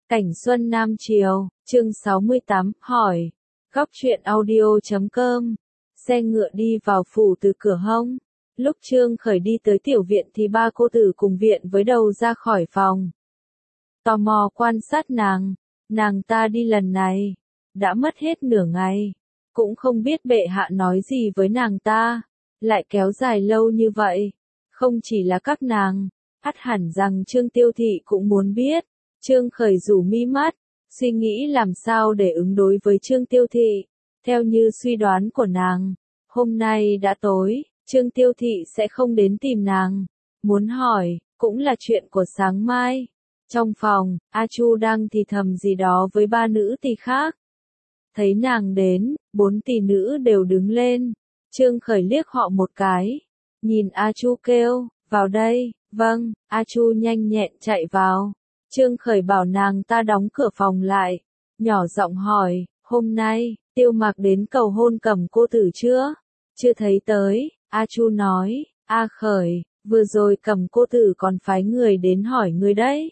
Cảnh Xuân Nam Triều, chương 68, hỏi. Góc truyện audio.com. Xe ngựa đi vào phủ từ cửa hông. Lúc Trương Khởi đi tới tiểu viện thì ba cô tử cùng viện với đầu ra khỏi phòng. Tò mò quan sát nàng ta đi lần này, đã mất hết nửa ngày, cũng không biết bệ hạ nói gì với nàng ta, lại kéo dài lâu như vậy. Không chỉ là các nàng, ắt hẳn rằng Trương Tiêu Thị cũng muốn biết. Trương Khởi rủ mi mắt, suy nghĩ làm sao để ứng đối với Trương Tiêu Thị. Theo như suy đoán của nàng, hôm nay đã tối, Trương Tiêu Thị sẽ không đến tìm nàng. Muốn hỏi, cũng là chuyện của sáng mai. Trong phòng, A Chu đang thì thầm gì đó với ba nữ tỳ khác. Thấy nàng đến, bốn tỳ nữ đều đứng lên. Trương Khởi liếc họ một cái, nhìn A Chu kêu, vào đây. Vâng, A Chu nhanh nhẹn chạy vào. Trương Khởi bảo nàng ta đóng cửa phòng lại, nhỏ giọng hỏi, hôm nay, Tiêu Mạc đến cầu hôn Cẩm cô tử chưa? Chưa thấy tới, A Chu nói, A Khởi, vừa rồi Cẩm cô tử còn phái người đến hỏi ngươi đấy.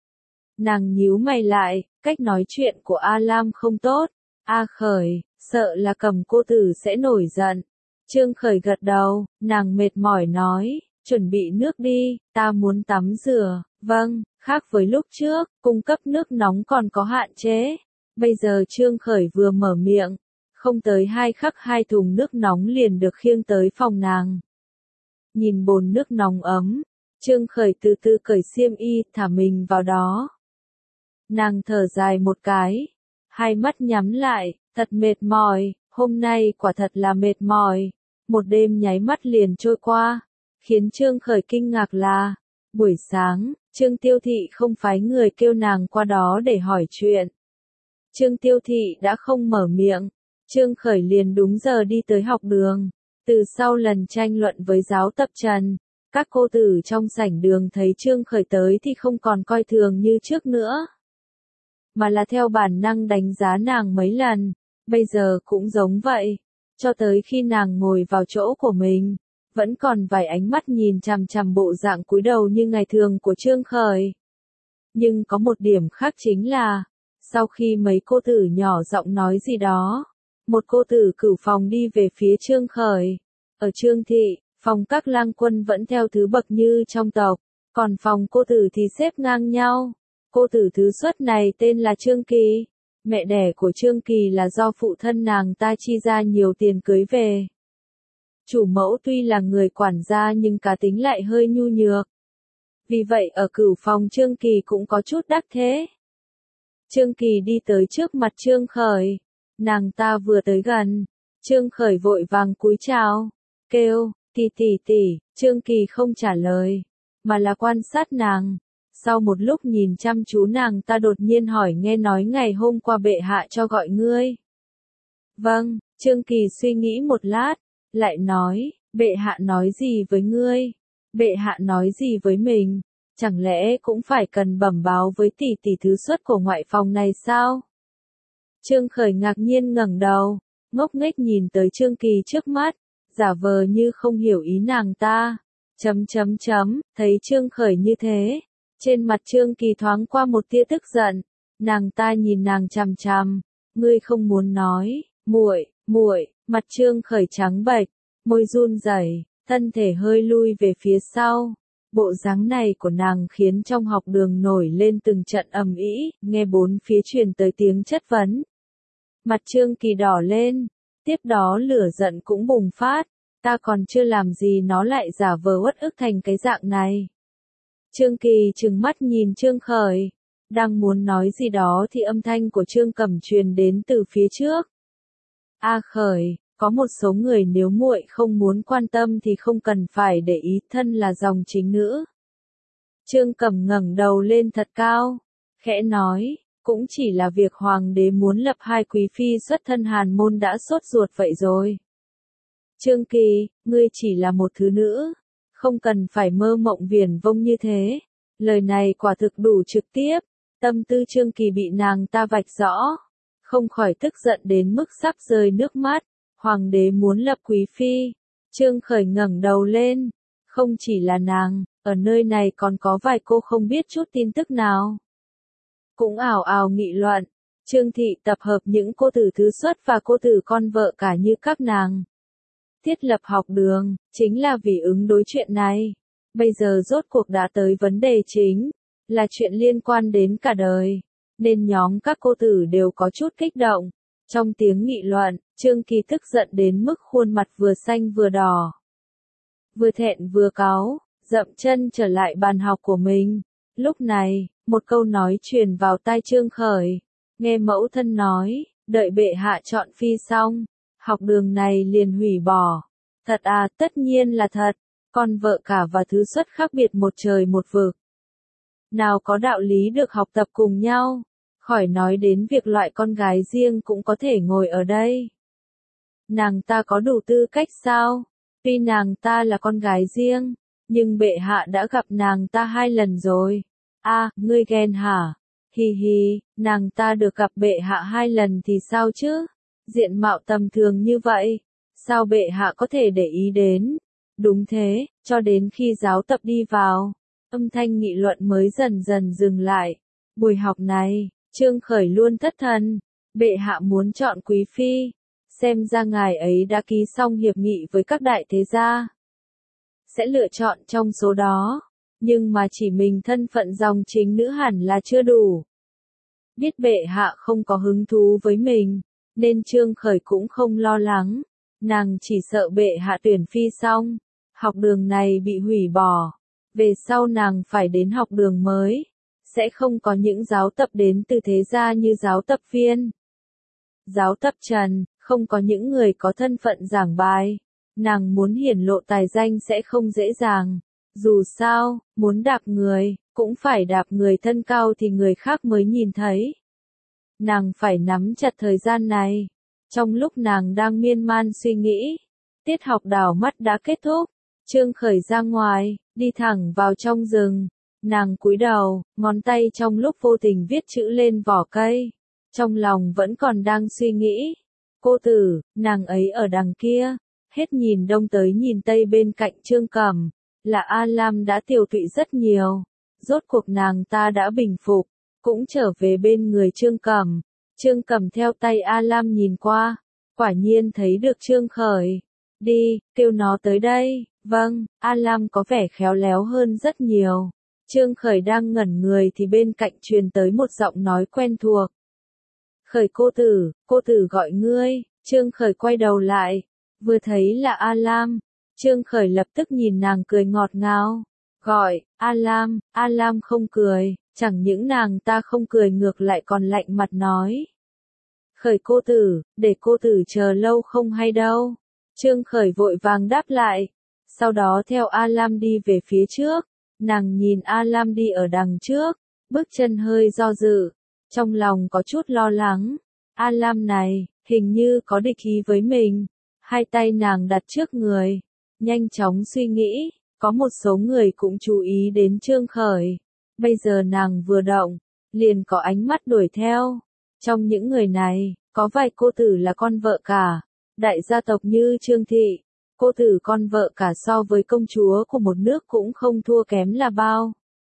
Nàng nhíu mày lại, cách nói chuyện của A Lam không tốt. A Khởi, sợ là Cẩm cô tử sẽ nổi giận. Trương Khởi gật đầu, nàng mệt mỏi nói, chuẩn bị nước đi, ta muốn tắm rửa. Vâng, khác với lúc trước, cung cấp nước nóng còn có hạn chế. Bây giờ Trương Khởi vừa mở miệng, không tới 2 khắc 2 thùng nước nóng liền được khiêng tới phòng nàng. Nhìn bồn nước nóng ấm, Trương Khởi từ từ cởi xiêm y, thả mình vào đó. Nàng thở dài một cái, hai mắt nhắm lại, thật mệt mỏi, hôm nay quả thật là mệt mỏi. Một đêm nháy mắt liền trôi qua, khiến Trương Khởi kinh ngạc là, buổi sáng, Trương Tiêu Thị không phái người kêu nàng qua đó để hỏi chuyện. Trương Tiêu Thị đã không mở miệng, Trương Khởi liền đúng giờ đi tới học đường. Từ sau lần tranh luận với giáo tập Trần, các cô tử trong sảnh đường thấy Trương Khởi tới thì không còn coi thường như trước nữa, mà là theo bản năng đánh giá nàng mấy lần. Bây giờ cũng giống vậy, cho tới khi nàng ngồi vào chỗ của mình, vẫn còn vài ánh mắt nhìn chằm chằm bộ dạng cúi đầu như ngày thường của Trương Khởi. Nhưng có một điểm khác chính là, sau khi mấy cô tử nhỏ giọng nói gì đó, một cô tử cửu phòng đi về phía Trương Khởi. Ở Trương Thị, phòng các lang quân vẫn theo thứ bậc như trong tộc, còn phòng cô tử thì xếp ngang nhau. Cô tử thứ xuất này tên là Trương Kỳ. Mẹ đẻ của Trương Kỳ là do phụ thân nàng ta chi ra nhiều tiền cưới về. Chủ mẫu tuy là người quản gia nhưng cá tính lại hơi nhu nhược. Vì vậy ở cửu phòng Trương Kỳ cũng có chút đắc thế. Trương Kỳ đi tới trước mặt Trương Khởi. Nàng ta vừa tới gần, Trương Khởi vội vàng cúi chào, kêu, tỷ. Trương Kỳ không trả lời, mà là quan sát nàng. Sau một lúc nhìn chăm chú nàng ta đột nhiên hỏi, nghe nói ngày hôm qua bệ hạ cho gọi ngươi. Vâng, Trương Kỳ suy nghĩ một lát, lại nói, bệ hạ nói gì với ngươi? Bệ hạ nói gì với mình? Chẳng lẽ cũng phải cần bẩm báo với tỷ thứ xuất của ngoại phòng này sao? Trương Khởi ngạc nhiên ngẩng đầu, ngốc nghếch nhìn tới Trương Kỳ trước mắt, giả vờ như không hiểu ý nàng ta. Thấy Trương Khởi như thế, trên mặt Trương Kỳ thoáng qua một tia tức giận. Nàng ta nhìn nàng chằm chằm, ngươi không muốn nói, muội. Mặt Trương Khởi trắng bệch, môi run rẩy, thân thể hơi lui về phía sau. Bộ dáng này của nàng khiến trong học đường nổi lên từng trận ầm ĩ, nghe bốn phía truyền tới tiếng chất vấn. Mặt Trương Kỳ đỏ lên, tiếp đó lửa giận cũng bùng phát, ta còn chưa làm gì nó lại giả vờ uất ức thành cái dạng này. Trương Kỳ trừng mắt nhìn Trương Khởi, đang muốn nói gì đó thì âm thanh của Trương Cẩm truyền đến từ phía trước. A Khởi, có một số người nếu muội không muốn quan tâm thì không cần phải để ý, thân là dòng chính nữ. Trương Cẩm ngẩng đầu lên thật cao, khẽ nói, cũng chỉ là việc hoàng đế muốn lập 2 quý phi xuất thân hàn môn đã sốt ruột vậy rồi. Trương Kỳ, ngươi chỉ là một thứ nữ, không cần phải mơ mộng viển vông như thế. Lời này quả thực đủ trực tiếp, tâm tư Trương Kỳ bị nàng ta vạch rõ, không khỏi tức giận đến mức sắp rơi nước mắt. Hoàng đế muốn lập quý phi. Trương Khởi ngẩng đầu lên, không chỉ là nàng, ở nơi này còn có vài cô không biết chút tin tức nào. cũng ào ào nghị luận. Trương Thị tập hợp những cô tử thứ xuất và cô tử con vợ cả như các nàng. Thiết lập học đường, chính là vì ứng đối chuyện này. Bây giờ rốt cuộc đã tới vấn đề chính, là chuyện liên quan đến cả đời, nên nhóm các cô tử đều có chút kích động. Trong tiếng nghị luận, Trương Kỳ tức giận đến mức khuôn mặt vừa xanh vừa đỏ. Vừa thẹn vừa cáu, dậm chân trở lại bàn học của mình. Lúc này, một câu nói truyền vào tai Trương Khởi. Nghe mẫu thân nói, đợi bệ hạ chọn phi xong, học đường này liền hủy bỏ. Thật à, tất nhiên là thật, con vợ cả và thứ xuất khác biệt một trời một vực. Nào có đạo lý được học tập cùng nhau, khỏi nói đến việc loại con gái riêng cũng có thể ngồi ở đây. Nàng ta có đủ tư cách sao? Tuy nàng ta là con gái riêng, nhưng bệ hạ đã gặp nàng ta 2 lần rồi. À, ngươi ghen hả? Hi hi, nàng ta được gặp bệ hạ 2 lần thì sao chứ? Diện mạo tầm thường như vậy, sao bệ hạ có thể để ý đến? Đúng thế, cho đến khi giáo tập đi vào, âm thanh nghị luận mới dần dần dừng lại. Buổi học này, Trương Khởi luôn thất thần, bệ hạ muốn chọn quý phi, xem ra ngài ấy đã ký xong hiệp nghị với các đại thế gia. Sẽ lựa chọn trong số đó, nhưng mà chỉ mình thân phận dòng chính nữ hẳn là chưa đủ. Biết bệ hạ không có hứng thú với mình, nên Trương Khởi cũng không lo lắng, nàng chỉ sợ bệ hạ tuyển phi xong, học đường này bị hủy bỏ, về sau nàng phải đến học đường mới, sẽ không có những giáo tập đến từ thế gia như giáo tập viên, giáo tập trần, không có những người có thân phận giảng bài, nàng muốn hiển lộ tài danh sẽ không dễ dàng, dù sao, muốn đạp người, cũng phải đạp người thân cao thì người khác mới nhìn thấy. Nàng phải nắm chặt thời gian này. Trong lúc nàng đang miên man suy nghĩ, tiết học đảo mắt đã kết thúc. Trương Khởi ra ngoài, đi thẳng vào trong rừng. Nàng cúi đầu, ngón tay trong lúc vô tình viết chữ lên vỏ cây. Trong lòng vẫn còn đang suy nghĩ. Cô tử, nàng ấy ở đằng kia. Hết nhìn đông tới nhìn tây bên cạnh Trương Cẩm. Là A Lam đã tiêu tụy rất nhiều. Rốt cuộc nàng ta đã bình phục, cũng trở về bên người Trương Cẩm. Trương Cẩm theo tay A Lam nhìn qua, quả nhiên thấy được Trương Khởi. Đi, kêu nó tới đây. Vâng, A Lam có vẻ khéo léo hơn rất nhiều. Trương Khởi đang ngẩn người thì bên cạnh truyền tới một giọng nói quen thuộc. Khởi cô tử gọi ngươi. Trương Khởi quay đầu lại, vừa thấy là A Lam. Trương Khởi lập tức nhìn nàng cười ngọt ngào. Gọi, A Lam không cười, chẳng những nàng ta không cười ngược lại còn lạnh mặt nói. Khởi cô tử, để cô tử chờ lâu không hay đâu. Trương Khởi vội vàng đáp lại, sau đó theo A Lam đi về phía trước, nàng nhìn A Lam đi ở đằng trước, bước chân hơi do dự, trong lòng có chút lo lắng. A Lam này, hình như có địch ý với mình, 2 tay nàng đặt trước người, nhanh chóng suy nghĩ. Có một số người cũng chú ý đến Trương Khởi. Bây giờ nàng vừa động, liền có ánh mắt đuổi theo. Trong những người này, có vài cô tử là con vợ cả. Đại gia tộc như Trương Thị, cô tử con vợ cả so với công chúa của một nước cũng không thua kém là bao.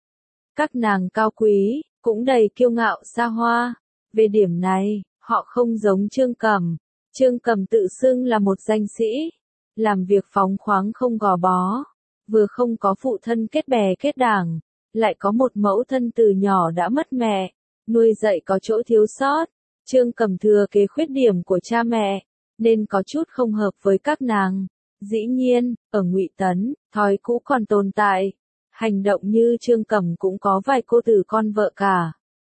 Các nàng cao quý, cũng đầy kiêu ngạo xa hoa. Về điểm này, họ không giống Trương Cẩm. Trương Cẩm tự xưng là một danh sĩ, làm việc phóng khoáng không gò bó. Vừa không có phụ thân kết bè kết đảng, lại có một mẫu thân từ nhỏ đã mất mẹ, nuôi dạy có chỗ thiếu sót. Trương Cẩm thừa kế khuyết điểm của cha mẹ, nên có chút không hợp với các nàng. Dĩ nhiên, ở Ngụy Tấn, thói cũ còn tồn tại. Hành động như Trương Cẩm cũng có vài cô tử con vợ cả.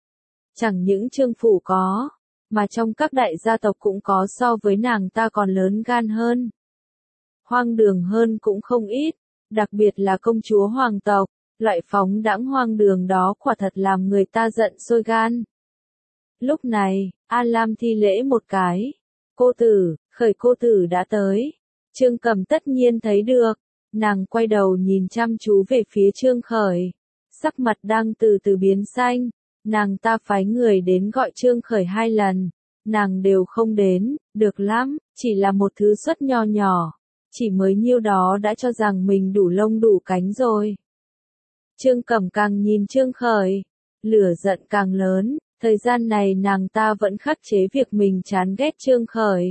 Chẳng những Trương phủ có, mà trong các đại gia tộc cũng có so với nàng ta còn lớn gan hơn. Hoang đường hơn cũng không ít. Đặc biệt là công chúa hoàng tộc, loại phóng đãng hoang đường đó quả thật làm người ta giận sôi gan. Lúc này, A Lam thi lễ một cái. Cô tử, Khởi cô tử đã tới. Trương Cẩm tất nhiên thấy được. Nàng quay đầu nhìn chăm chú về phía Trương Khởi. Sắc mặt đang từ từ biến xanh. Nàng ta phái người đến gọi Trương Khởi 2 lần. Nàng đều không đến, được lắm, chỉ là một thứ suất nho nhỏ. Chỉ mới nhiêu đó đã cho rằng mình đủ lông đủ cánh rồi. Trương Cẩm càng nhìn Trương Khởi, lửa giận càng lớn, thời gian này nàng ta vẫn khắc chế việc mình chán ghét Trương Khởi.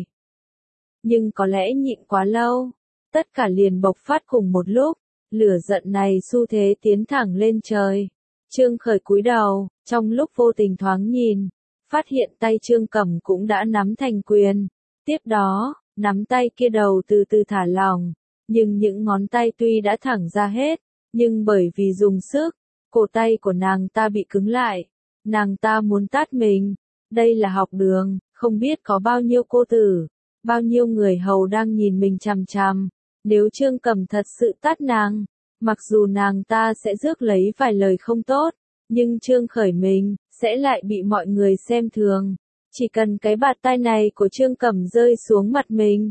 Nhưng có lẽ nhịn quá lâu, tất cả liền bộc phát cùng một lúc, lửa giận này xu thế tiến thẳng lên trời. Trương Khởi cúi đầu, trong lúc vô tình thoáng nhìn, phát hiện tay Trương Cẩm cũng đã nắm thành quyền. Tiếp đó, nắm tay kia đầu từ từ thả lỏng, nhưng những ngón tay tuy đã thẳng ra hết, nhưng bởi vì dùng sức, cổ tay của nàng ta bị cứng lại. Nàng ta muốn tát mình. Đây là học đường, không biết có bao nhiêu cô tử, bao nhiêu người hầu đang nhìn mình chằm chằm. Nếu Trương Cẩm thật sự tát nàng, mặc dù nàng ta sẽ rước lấy vài lời không tốt, nhưng Trương Khởi mình sẽ lại bị mọi người xem thường. Chỉ cần cái bạt tai này của Trương Cẩm rơi xuống mặt mình,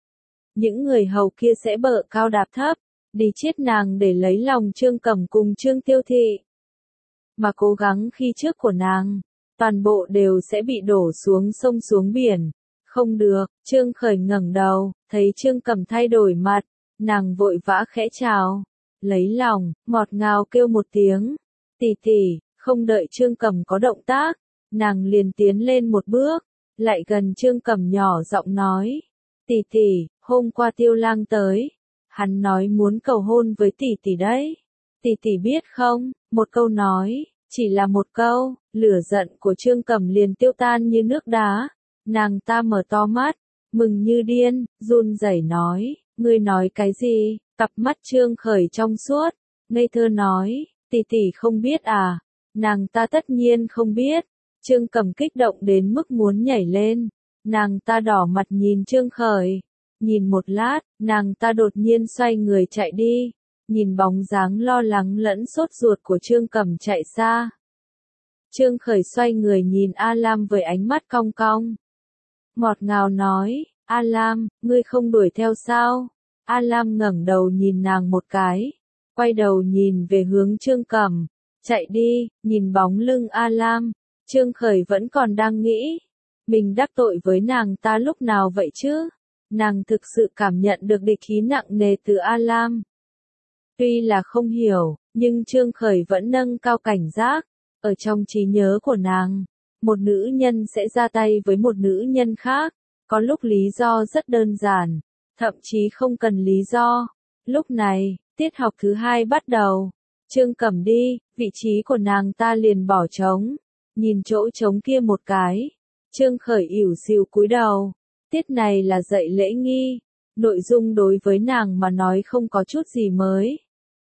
những người hầu kia sẽ bợ cao đạp thấp, đi chiết nàng để lấy lòng Trương Cẩm cùng Trương Tiêu Thị. Mà cố gắng khi trước của nàng, toàn bộ đều sẽ bị đổ xuống sông xuống biển. Không được, Trương Khởi ngẩng đầu, thấy Trương Cẩm thay đổi mặt, nàng vội vã khẽ chào, lấy lòng, ngọt ngào kêu một tiếng, tỷ tỷ. Không đợi Trương Cẩm có động tác, nàng liền tiến lên một bước, lại gần Trương Cẩm nhỏ giọng nói, tỷ tỷ, hôm qua Tiêu Lang tới, hắn nói muốn cầu hôn với tỷ tỷ đấy. Tỷ tỷ biết không, một câu nói, chỉ là một câu, lửa giận của Trương Cẩm liền tiêu tan như nước đá. Nàng ta mở to mắt, mừng như điên, run rẩy nói, ngươi nói cái gì? Cặp mắt Trương Khởi trong suốt, ngây thơ nói, tỷ tỷ không biết à? Nàng ta tất nhiên không biết. Trương Cẩm kích động đến mức muốn nhảy lên. Nàng ta đỏ mặt nhìn Trương Khởi. Nhìn một lát, nàng ta đột nhiên xoay người chạy đi. Nhìn bóng dáng lo lắng lẫn sốt ruột của Trương Cẩm chạy xa. Trương Khởi xoay người nhìn A Lam với ánh mắt cong cong. Ngọt ngào nói, A Lam, ngươi không đuổi theo sao? A Lam ngẩng đầu nhìn nàng một cái. Quay đầu nhìn về hướng Trương Cẩm. Chạy đi, nhìn bóng lưng A Lam. Trương Khởi vẫn còn đang nghĩ. Mình đắc tội với nàng ta lúc nào vậy chứ? Nàng thực sự cảm nhận được địch khí nặng nề từ A Lam. Tuy là không hiểu, nhưng Trương Khởi vẫn nâng cao cảnh giác. Ở trong trí nhớ của nàng, một nữ nhân sẽ ra tay với một nữ nhân khác. Có lúc lý do rất đơn giản, thậm chí không cần lý do. Lúc này, tiết học thứ 2 bắt đầu. Trương Cẩm đi, vị trí của nàng ta liền bỏ trống. Nhìn chỗ trống kia một cái. Trương Khởi ỉu xìu cúi đầu. Tiết này là dạy lễ nghi. Nội dung đối với nàng mà nói không có chút gì mới.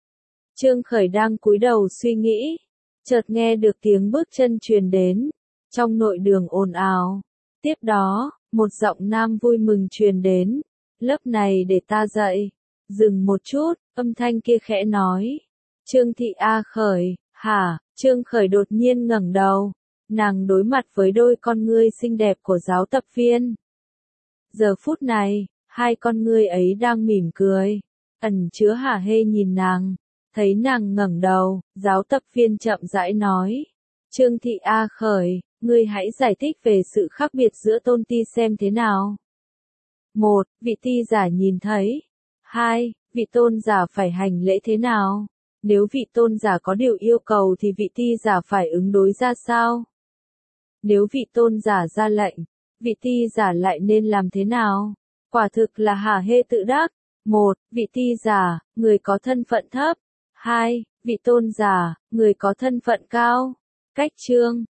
Trương Khởi đang cúi đầu suy nghĩ. Chợt nghe được tiếng bước chân truyền đến. Trong nội đường ồn ào. Tiếp đó, một giọng nam vui mừng truyền đến. Lớp này để ta dạy. Dừng một chút, âm thanh kia khẽ nói. Trương Thị A Khởi, hả? Trương Khởi đột nhiên ngẩng đầu. Nàng đối mặt với đôi con ngươi xinh đẹp của giáo tập viên. Giờ phút này, hai con ngươi ấy đang mỉm cười, ẩn chứa hả hê nhìn nàng. Thấy nàng ngẩng đầu, giáo tập viên chậm rãi nói. Trương Thị A Khởi, ngươi hãy giải thích về sự khác biệt giữa tôn ti xem thế nào. 1. Vị ti giả nhìn thấy. 2. Vị tôn giả phải hành lễ thế nào? Nếu vị tôn giả có điều yêu cầu thì vị ti giả phải ứng đối ra sao? Nếu vị tôn giả ra lệnh, vị ti giả lại nên làm thế nào? Quả thực là hả hê tự đắc. 1. Vị ti giả, người có thân phận thấp. 2. Vị tôn giả, người có thân phận cao. Cách chương